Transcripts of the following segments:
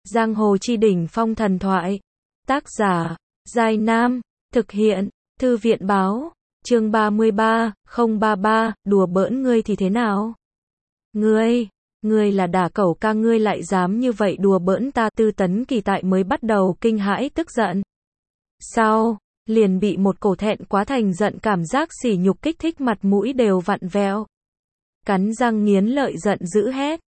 Giang hồ chi đỉnh phong thần thoại. Tác giả, Giai Nam. Thực hiện, Thư viện báo. Chương 33, 033, đùa bỡn ngươi thì thế nào? Ngươi là đả cẩu ca, ngươi lại dám như vậy đùa bỡn ta. Tư Tấn Kỳ tại mới bắt đầu kinh hãi tức giận. Sau, liền bị một cổ thẹn quá thành giận cảm giác sỉ nhục kích thích, mặt mũi đều vặn vẹo. Cắn răng nghiến lợi giận dữ hét.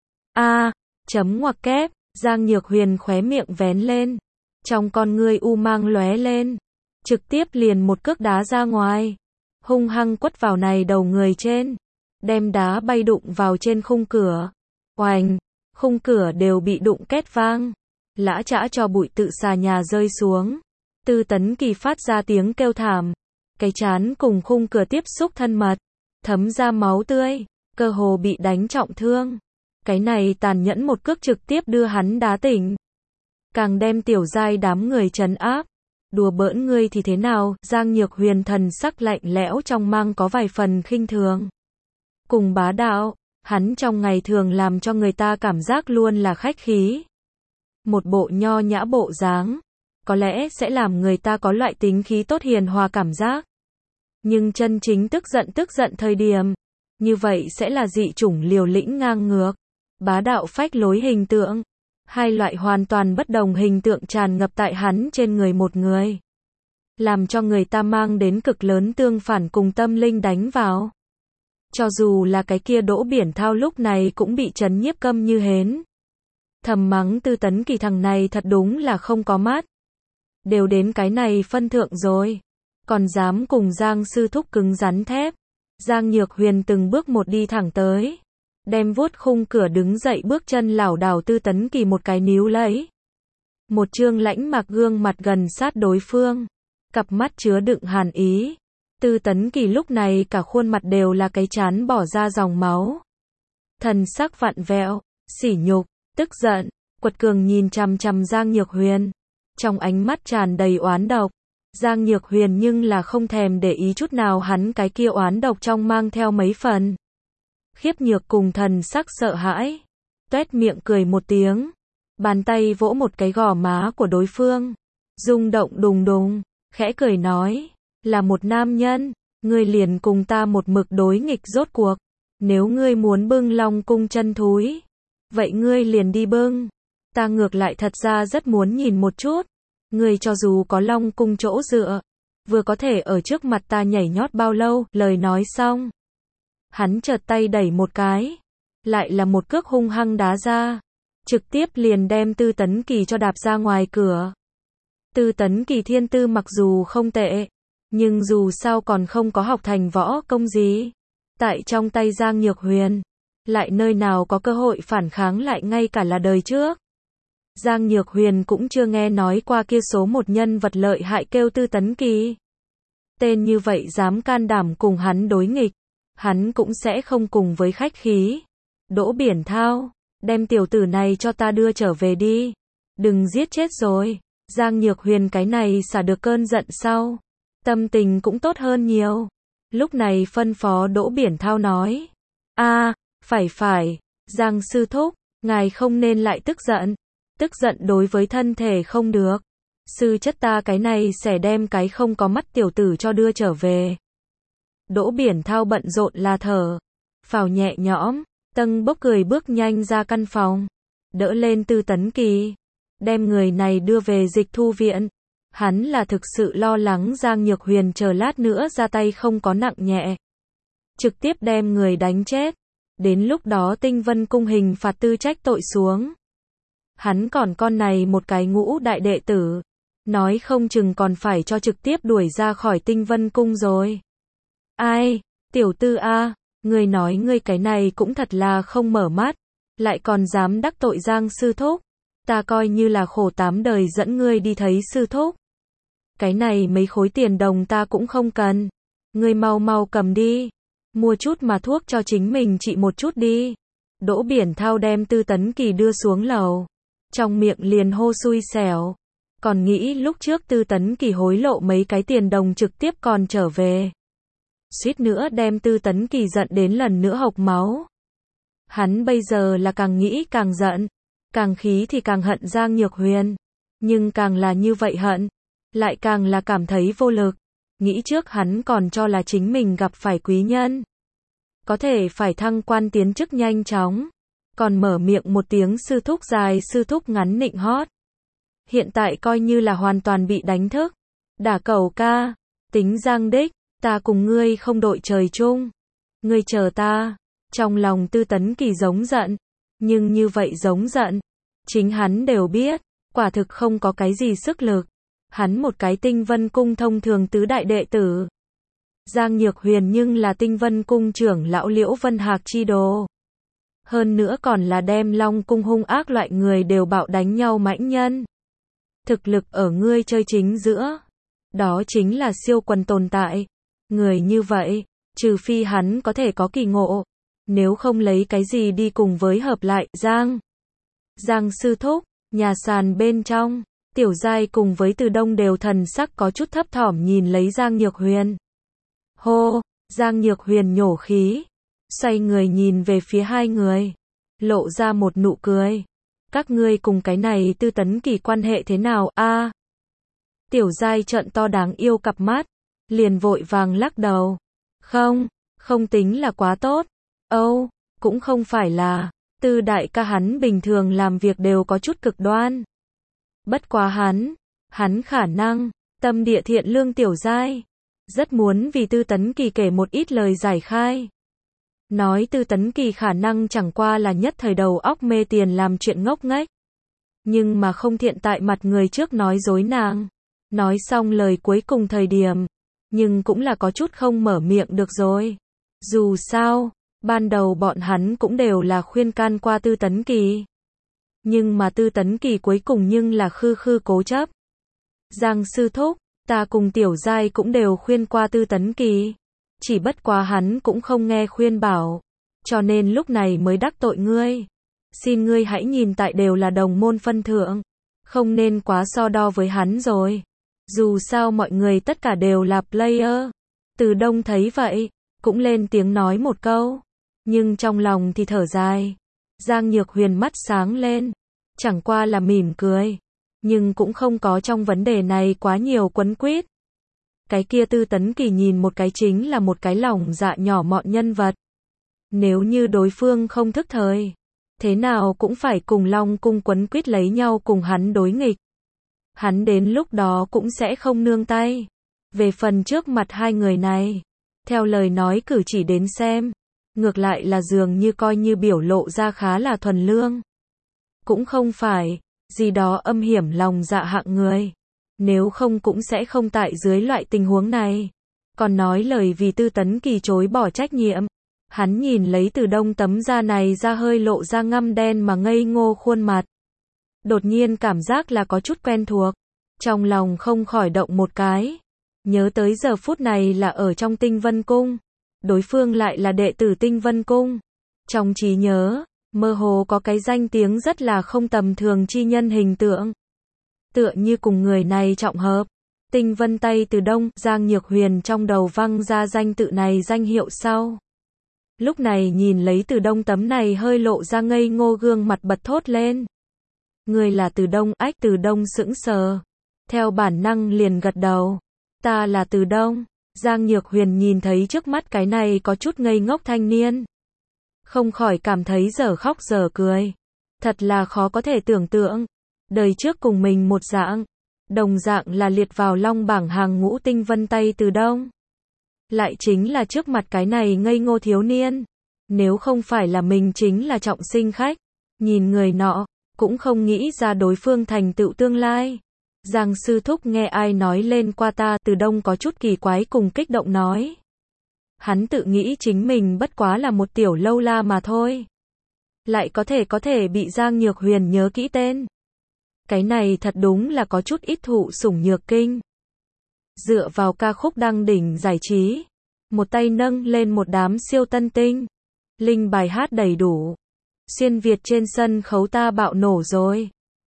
Chấm ngoặc kép, Giang Nhược Huyền khóe miệng vén lên. Trong con ngươi u mang lóe lên. Trực tiếp liền một cước đá ra ngoài. Hung hăng quất vào này đầu người trên. Đem đá bay đụng vào trên khung cửa. Oành, khung cửa đều bị đụng két vang. Lã chã cho bụi tự xà nhà rơi xuống. Tư Tấn Kỳ phát ra tiếng kêu thảm. Cái trán cùng khung cửa tiếp xúc thân mật. Thấm ra máu tươi. Cơ hồ bị đánh trọng thương. Cái này tàn nhẫn một cước trực tiếp đưa hắn đá tỉnh. Càng đem Tiểu Giai đám người trấn áp. Đùa bỡn ngươi thì thế nào? Giang Nhược Huyền thần sắc lạnh lẽo trong mang có vài phần khinh thường. Cùng bá đạo, hắn trong ngày thường làm cho người ta cảm giác luôn là khách khí. Một bộ nho nhã bộ dáng, có lẽ sẽ làm người ta có loại tính khí tốt hiền hòa cảm giác. Nhưng chân chính tức giận thời điểm, như vậy sẽ là dị chủng liều lĩnh ngang ngược, bá đạo phách lối hình tượng. Hai loại hoàn toàn bất đồng hình tượng tràn ngập tại hắn trên người một người. Làm cho người ta mang đến cực lớn tương phản cùng tâm linh đánh vào. Cho dù là cái kia Đỗ Biển Thao lúc này cũng bị trấn nhiếp câm như hến. Thầm mắng Tư Tấn Kỳ thằng này thật đúng là không có mắt. Đều đến cái này phân thượng rồi. Còn dám cùng Giang sư thúc cứng rắn thép. Giang Nhược Huyền từng bước một đi thẳng tới. Đem vuốt khung cửa đứng dậy, bước chân lảo đảo Tư Tấn Kỳ một cái níu lấy. Một trương lãnh mạc gương mặt gần sát đối phương. Cặp mắt chứa đựng hàn ý. Tư Tấn Kỳ lúc này cả khuôn mặt đều là cái trán bỏ ra dòng máu. Thần sắc vặn vẹo, sỉ nhục, tức giận, quật cường nhìn chằm chằm Giang Nhược Huyền. Trong ánh mắt tràn đầy oán độc. Giang Nhược Huyền nhưng là không thèm để ý chút nào hắn cái kia oán độc trong mang theo mấy phần khiếp nhược cùng thần sắc sợ hãi. Toét miệng cười một tiếng. Bàn tay vỗ một cái gò má của đối phương. Rung động đùng đùng. Khẽ cười nói. Là một nam nhân. Ngươi liền cùng ta một mực đối nghịch rốt cuộc. Nếu ngươi muốn bưng Long Cung chân thúi. Vậy ngươi liền đi bưng. Ta ngược lại thật ra rất muốn nhìn một chút. Ngươi cho dù có Long Cung chỗ dựa. Vừa có thể ở trước mặt ta nhảy nhót bao lâu. Lời nói xong. Hắn chợt tay đẩy một cái. Lại là một cước hung hăng đá ra. Trực tiếp liền đem Tư Tấn Kỳ cho đạp ra ngoài cửa. Tư Tấn Kỳ thiên tư mặc dù không tệ. Nhưng dù sao còn không có học thành võ công gì. Tại trong tay Giang Nhược Huyền. Lại nơi nào có cơ hội phản kháng lại ngay cả là đời trước. Giang Nhược Huyền cũng chưa nghe nói qua kia số một nhân vật lợi hại kêu Tư Tấn Kỳ. Tên như vậy dám can đảm cùng hắn đối nghịch. Hắn cũng sẽ không cùng với khách khí. Đỗ Biển Thao, đem tiểu tử này cho ta đưa trở về đi. Đừng giết chết rồi. Giang Nhược Huyền cái này xả được cơn giận sau. Tâm tình cũng tốt hơn nhiều. Lúc này phân phó Đỗ Biển Thao nói. Phải, Giang sư thúc, ngài không nên lại tức giận. Tức giận đối với thân thể không được. Sư chất ta cái này sẽ đem cái không có mắt tiểu tử cho đưa trở về. Đỗ Biển Thao bận rộn là thở. Phào nhẹ nhõm, tâng bốc cười bước nhanh ra căn phòng. Đỡ lên Tư Tấn Kỳ. Đem người này đưa về dịch thu viện. Hắn là thực sự lo lắng Giang Nhược Huyền chờ lát nữa ra tay không có nặng nhẹ. Trực tiếp đem người đánh chết. Đến lúc đó Tinh Vân Cung hình phạt tư trách tội xuống. Hắn còn con này một cái ngũ đại đệ tử. Nói không chừng còn phải cho trực tiếp đuổi ra khỏi Tinh Vân Cung rồi. Ai, tiểu tư a, ngươi nói ngươi cái này cũng thật là không mở mắt. Lại còn dám đắc tội Giang sư thúc. Ta coi như là khổ 8 đời dẫn ngươi đi thấy sư thúc. Cái này mấy khối tiền đồng ta cũng không cần. Ngươi mau cầm đi. Mua chút mà thuốc cho chính mình trị một chút đi. Đỗ Biển Thao đem Tư Tấn Kỳ đưa xuống lầu. Trong miệng liền hô xui xẻo. Còn nghĩ lúc trước Tư Tấn Kỳ hối lộ mấy cái tiền đồng trực tiếp còn trở về. Suýt nữa đem Tư Tấn Kỳ giận đến lần nữa hộc máu. Hắn bây giờ là càng nghĩ càng giận. càng khí thì càng hận Giang Nhược Huyền. Nhưng càng là như vậy hận, lại càng là cảm thấy vô lực. Nghĩ trước hắn còn cho là chính mình gặp phải quý nhân, có thể phải thăng quan tiến chức nhanh chóng, còn mở miệng một tiếng sư thúc dài sư thúc ngắn nịnh hót. Hiện tại coi như là hoàn toàn bị đánh thức. Đả cầu ca, tính Giang đích, ta cùng ngươi không đội trời chung. Ngươi chờ ta. Trong lòng Tư Tấn Kỳ giống giận, nhưng như vậy giống giận, chính hắn đều biết, quả thực không có cái gì sức lực. Hắn một cái Tinh Vân Cung thông thường tứ đại đệ tử. Giang Nhược Huyền nhưng là Tinh Vân Cung trưởng lão Liễu Vân Hạc chi đồ. Hơn nữa còn là đem Long Cung hung ác loại người đều bạo đánh nhau mãnh nhân. Thực lực ở ngươi chơi chính giữa. Đó chính là siêu quần tồn tại. Người như vậy, trừ phi hắn có thể có kỳ ngộ. Nếu không lấy cái gì đi cùng với hợp lại, Giang sư thúc, nhà sàn bên trong, Tiểu Giai cùng với Từ Đông đều thần sắc có chút thấp thỏm nhìn lấy Giang Nhược Huyền. Hô, Giang Nhược Huyền nhổ khí, xoay người nhìn về phía hai người, lộ ra một nụ cười. Các ngươi cùng cái này Tư Tấn Kỳ quan hệ thế nào a? Tiểu Giai trợn to đáng yêu cặp mắt, liền vội vàng lắc đầu. Không tính là quá tốt. Cũng không phải là, Tư đại ca hắn bình thường làm việc đều có chút cực đoan. Bất quá hắn khả năng, tâm địa thiện lương Tiểu Giai, rất muốn vì Tư Tấn Kỳ kể một ít lời giải khai. Nói Tư Tấn Kỳ khả năng chẳng qua là nhất thời đầu óc mê tiền làm chuyện ngốc nghếch. Nhưng mà không thiện tại mặt người trước nói dối nàng. Nói xong lời cuối cùng thời điểm, nhưng cũng là có chút không mở miệng được rồi. Dù sao, ban đầu bọn hắn cũng đều là khuyên can qua Tư Tấn Kỳ. Nhưng mà Tư Tấn Kỳ cuối cùng nhưng là khư cố chấp. Giang sư thúc, ta cùng Tiểu Giai cũng đều khuyên qua Tư Tấn Kỳ. Chỉ bất quá hắn cũng không nghe khuyên bảo. Cho nên lúc này mới đắc tội ngươi. Xin ngươi hãy nhìn tại đều là đồng môn phân thượng. Không nên quá so đo với hắn rồi. Dù sao mọi người tất cả đều là player. Từ Đông thấy vậy, cũng lên tiếng nói một câu. Nhưng trong lòng thì thở dài. Giang Nhược Huyền mắt sáng lên. Chẳng qua là mỉm cười. Nhưng cũng không có trong vấn đề này quá nhiều quấn quýt. Cái kia Tư Tấn Kỳ nhìn một cái chính là một cái lòng dạ nhỏ mọn nhân vật. Nếu như đối phương không thức thời, thế nào cũng phải cùng Long Cung quấn quýt lấy nhau cùng hắn đối nghịch. Hắn đến lúc đó cũng sẽ không nương tay. Về phần trước mặt hai người này, theo lời nói cử chỉ đến xem, ngược lại là dường như coi như biểu lộ ra khá là thuần lương. Cũng không phải gì đó âm hiểm lòng dạ hạng người. Nếu không cũng sẽ không tại dưới loại tình huống này. Còn nói lời vì Tư Tấn Kỳ chối bỏ trách nhiệm. Hắn nhìn lấy Từ Đông tấm da này ra hơi lộ ra ngăm đen mà ngây ngô khuôn mặt. Đột nhiên cảm giác là có chút quen thuộc. Trong lòng không khỏi động một cái. Nhớ tới giờ phút này là ở trong Tinh Vân Cung. Đối phương lại là đệ tử Tinh Vân Cung. Trong trí nhớ, mơ hồ có cái danh tiếng rất là không tầm thường chi nhân hình tượng. Tựa như cùng người này trọng hợp. Tinh Vân tay Từ Đông, Giang Nhược Huyền trong đầu văng ra danh tự này danh hiệu sau. Lúc này nhìn lấy Từ Đông tấm này hơi lộ ra ngây ngô gương mặt bật thốt lên. Người là Từ Đông, ách Từ Đông sững sờ. Theo bản năng liền gật đầu. Ta là Từ Đông. Giang Nhược Huyền nhìn thấy trước mắt cái này có chút ngây ngốc thanh niên. Không khỏi cảm thấy dở khóc dở cười. Thật là khó có thể tưởng tượng. Đời trước cùng mình một dạng. Đồng dạng là liệt vào long bảng hàng ngũ Tinh Vân tay Từ Đông. Lại chính là trước mặt cái này ngây ngô thiếu niên. Nếu không phải là mình chính là trọng sinh khách. Nhìn người nọ, cũng không nghĩ ra đối phương thành tựu tương lai. Giang sư thúc nghe ai nói lên qua ta, Từ Đông có chút kỳ quái cùng kích động nói. Hắn tự nghĩ chính mình bất quá là một tiểu lâu la mà thôi. Lại có thể bị Giang Nhược Huyền nhớ kỹ tên. Cái này thật đúng là có chút ít thụ sủng nhược kinh. Dựa vào ca khúc đăng đỉnh giải trí, một tay nâng lên một đám siêu tân tinh. Linh bài hát đầy đủ. Xuyên Việt trên sân khấu ta bạo nổ rồi.